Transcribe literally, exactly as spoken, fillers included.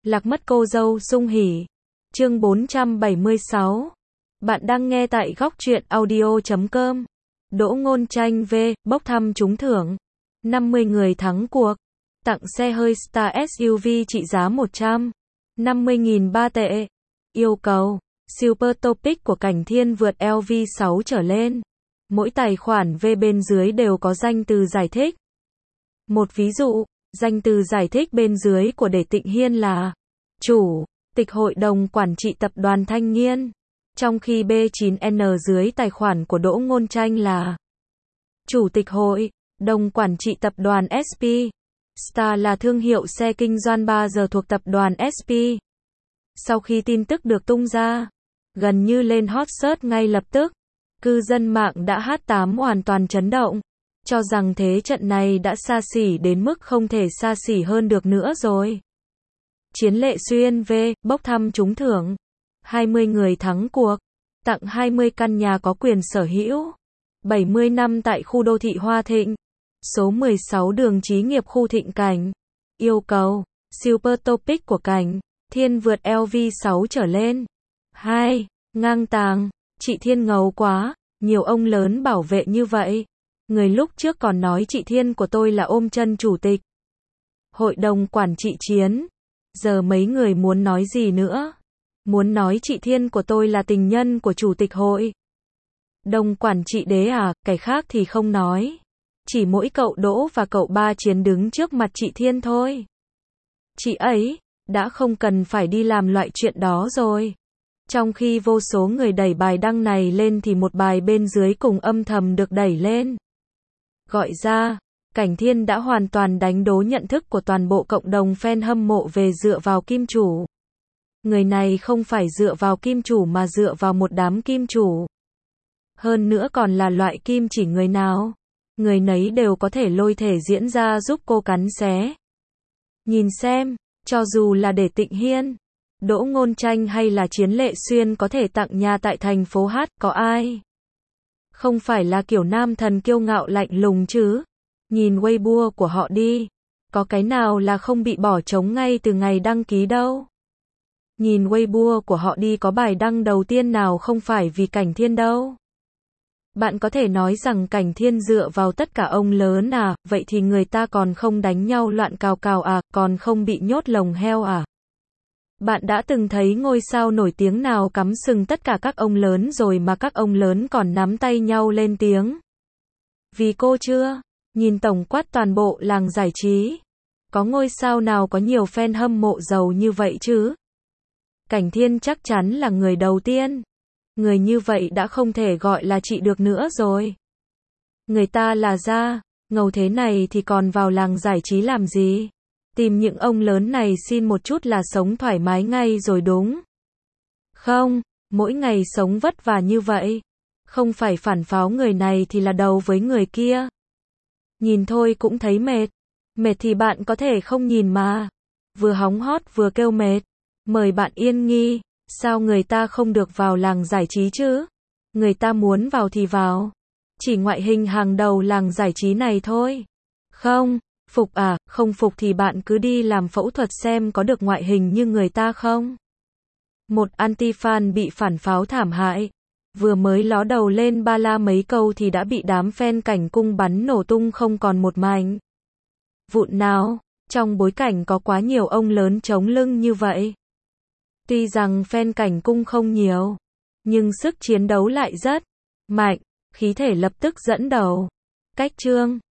Lạc mất cô dâu sung hỉ. Chương bốn trăm bảy mươi sáu. Bạn đang nghe tại góc truyện audio chấm com. Đỗ Ngôn Tranh v. bốc thăm trúng thưởng. năm mươi người thắng cuộc. Tặng xe hơi Star ét u vê trị giá một trăm năm mươi nghìn ba tệ. Yêu cầu. Super Topic của Cảnh Thiên vượt lờ vê sáu trở lên. Mỗi tài khoản V bên dưới đều có danh từ giải thích. Một ví dụ, danh từ giải thích bên dưới của Để Tịnh Hiên là Chủ tịch Hội đồng Quản trị Tập đoàn Thanh Nghiên, trong khi B chín N dưới tài khoản của Đỗ Ngôn Tranh là Chủ tịch Hội đồng Quản trị Tập đoàn ét pê. Star là thương hiệu xe kinh doanh ba giờ thuộc tập đoàn ét pê. Sau khi tin tức được tung ra, gần như lên hot search ngay lập tức, cư dân mạng đã hát tám hoàn toàn chấn động, cho rằng thế trận này đã xa xỉ đến mức không thể xa xỉ hơn được nữa rồi. Chiến Lệ Xuyên v. bốc thăm trúng thưởng. hai mươi người thắng cuộc. Tặng hai mươi căn nhà có quyền sở hữu. bảy mươi năm tại khu đô thị Hoa Thịnh. Số mười sáu đường Chí Nghiệp khu Thịnh Cảnh. Yêu cầu. Super Topic của Cảnh Thiên vượt lờ vê sáu trở lên. hai. Ngang tàng. Chị Thiên ngầu quá. Nhiều ông lớn bảo vệ như vậy. Người lúc trước còn nói chị Thiên của tôi là ôm chân chủ tịch Hội đồng Quản trị Chiến. Giờ mấy người muốn nói gì nữa? Muốn nói chị Thiên của tôi là tình nhân của chủ tịch hội đồng quản trị đấy à? Cái khác thì không nói. Chỉ mỗi cậu Đỗ và cậu Ba Chiến đứng trước mặt chị Thiên thôi. Chị ấy đã không cần phải đi làm loại chuyện đó rồi. Trong khi vô số người đẩy bài đăng này lên thì một bài bên dưới cùng âm thầm được đẩy lên. Gọi ra, Cảnh Thiên đã hoàn toàn đánh đố nhận thức của toàn bộ cộng đồng fan hâm mộ về dựa vào kim chủ. Người này không phải dựa vào kim chủ mà dựa vào một đám kim chủ. Hơn nữa còn là loại kim chỉ người nào, người nấy đều có thể lôi thể diễn ra giúp cô cắn xé. Nhìn xem, cho dù là Để Tịnh Hiên, Đỗ Ngôn Tranh hay là Chiến Lệ Xuyên có thể tặng nhà tại thành phố Hát, có ai không phải là kiểu nam thần kiêu ngạo lạnh lùng chứ? Nhìn Weibo của họ đi, có cái nào là không bị bỏ trống ngay từ ngày đăng ký đâu. Nhìn Weibo của họ đi, có bài đăng đầu tiên nào không phải vì Cảnh Thiên đâu. Bạn có thể nói rằng Cảnh Thiên dựa vào tất cả ông lớn à, vậy thì người ta còn không đánh nhau loạn cào cào à, còn không bị nhốt lồng heo à? Bạn đã từng thấy ngôi sao nổi tiếng nào cắm sừng tất cả các ông lớn rồi mà các ông lớn còn nắm tay nhau lên tiếng vì cô chưa? Nhìn tổng quát toàn bộ làng giải trí, có ngôi sao nào có nhiều fan hâm mộ giàu như vậy chứ? Cảnh Thiên chắc chắn là người đầu tiên. Người như vậy đã không thể gọi là chị được nữa rồi. Người ta là da ngầu thế này thì còn vào làng giải trí làm gì? Tìm những ông lớn này xin một chút là sống thoải mái ngay rồi đúng không? Mỗi ngày sống vất vả như vậy, không phải phản pháo người này thì là đầu với người kia. Nhìn thôi cũng thấy mệt. Mệt thì bạn có thể không nhìn mà. Vừa hóng hot vừa kêu mệt. Mời bạn yên nghi. Sao người ta không được vào làng giải trí chứ? Người ta muốn vào thì vào. Chỉ ngoại hình hàng đầu làng giải trí này thôi. Không, phục à, không phục thì bạn cứ đi làm phẫu thuật xem có được ngoại hình như người ta không? Một anti-fan bị phản pháo thảm hại. Vừa mới ló đầu lên ba la mấy câu thì đã bị đám fan Cảnh Cung bắn nổ tung không còn một mảnh vụn nào. Trong bối cảnh có quá nhiều ông lớn chống lưng như vậy. Tuy rằng fan Cảnh Cung không nhiều, nhưng sức chiến đấu lại rất mạnh, khí thể lập tức dẫn đầu. Cách chương